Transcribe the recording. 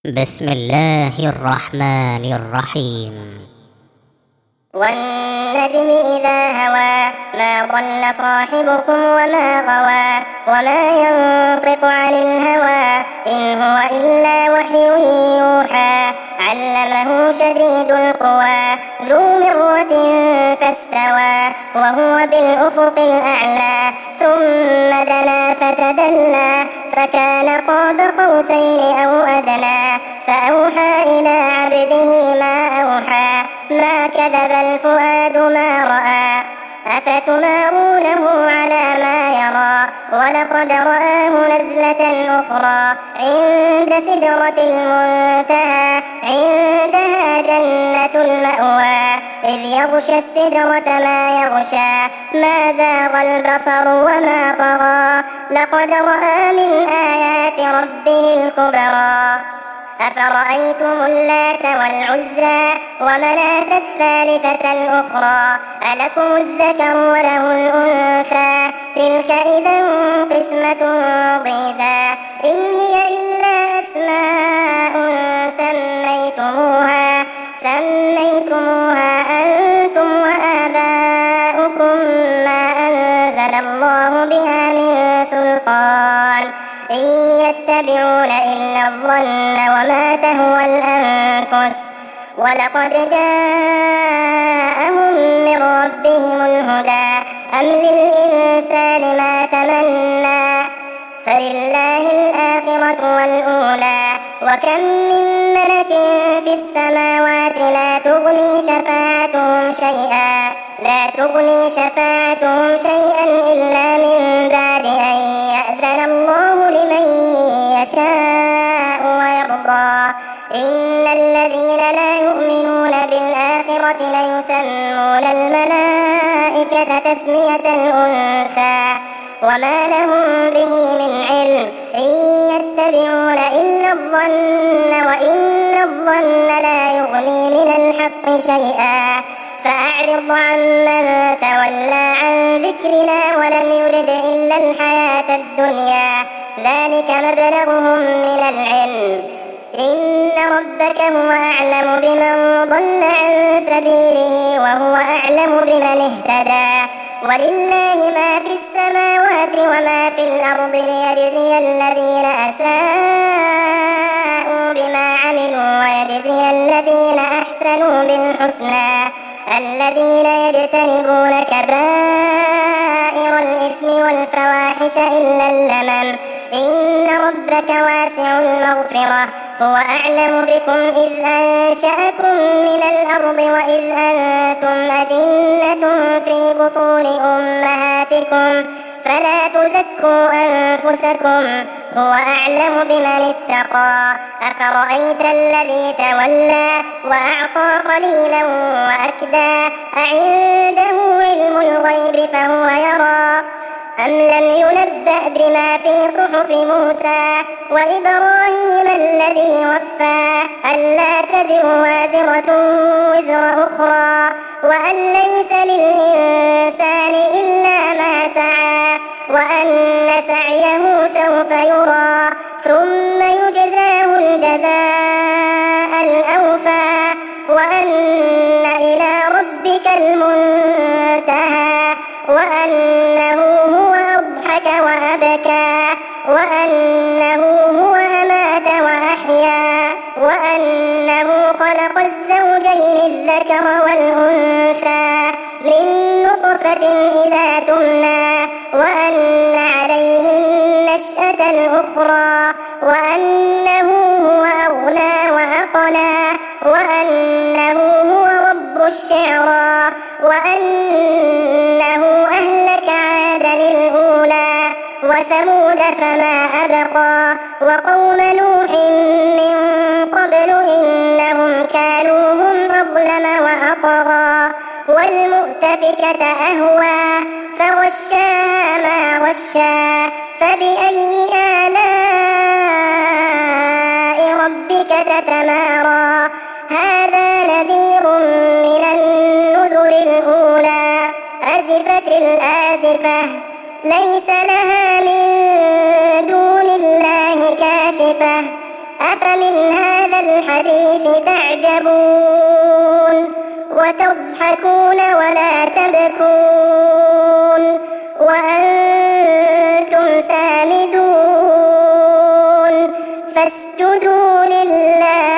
بسم الله الرحمن الرحيم. والنجم إذا هوى ما ضل صاحبكم وما غوى وما ينطق عن الهوى إن هو إلا وحي يوحى علمه شديد القوى ذو مرة فاستوى وهو بالأفق الأعلى ثم دنا فتدلى فكان قاب قوسين أو أدنى فأوحى إلى عبده ما أوحى ما كذب الفؤاد ما رأى أفتمارونه على ما يرى ولقد رآه نزلة أخرى عند سدرة المنتهى عندها جنة المأوى إذ يغشى السدرة ما يغشى ما زاغ البصر وما طغى لقد رأى من آيات ربه الكبرى أفرأيتم اللات والعزى ومناة الثالثة الأخرى ألكم الذكر وله الأنثى تلك إذا قسمة ضيزى إن هي إلا أسماء سميتموها أنتم وآباؤكم ما أنزل الله بها من سلطان إن يتبعون إلا الظن وما تهوى الأنفس ولقد جاءهم من ربهم الهدى أم للإنسان ما تمنى فلله الآخرة والأولى وكم من ملك في السماوات لا تغني شفاعتهم شيئا إلا من بعد أن يأذن الله لمن يشاء ويرضى إن الذين لا يؤمنون بالآخرة ليسمون الملائكة تسمية الأنثى وما لهم به من علم إن يتبعون إلا الظن وإن الظن لا يغني من الحق شيئا فأعرض عمن تولى عن ذكرنا ولم يرد إلا الحياة الدنيا ذلك مبلغهم من العلم إن ربك هو أعلم بمن ضل عن سبيله وهو أعلم بمن اهتدى ولله ما في السماوات وما في الأرض ليجزي الذين أساءوا بما عملوا ويجزي الذين أحسنوا بالحسنى الذين يجتنبون كبائر الإثم والفواحش إلا اللمم إن ربك واسع المغفرة هو أعلم بكم إذ أنشأكم من الأرض وإذ أنتم أجنة في بطون أمهاتكم فلا تزكوا أنفسكم هو أعلم بمن اتقى أفرأيت الذي تولى وأعطى قليلا وأكدى أعنده علم الغيب فهو يرى أم لم ينبأ بما في صحف موسى وإبراهيم الذي وفى ألا تزر وازرة وزر أخرى وأن ليس للإنسان إلا ما سعى وأن سعيه سوف يرى ثم يجزاه الجزاء الأوفى وأن إلى ربك المنتهى وأنه هو أضحك وأبكى وأنه هو أمات وأحيا وأنه خلق الزوجين الذكر والأنثى من نطفة إذا تمنى وأن عليه النشأة الأخرى وأنه هو أغنى وأقنى وأنه هو رب الشعرى وأنه أهلك عادا الأولى وثمود فما أبقى وقوم نوح من قبل إنهم كانوا هم أظلم وأطغى والمؤتفكة أهوى فغشاها ما غشى فبأي آلاء ربك تتمارى هذا نذير من النذر الأولى أزفت الآزفة ليس لها من دون الله كاشفة أفمن هذا الحديث تعجبون وتضحكون ولا تبكون وأنتم سامدون فاسجدوا لله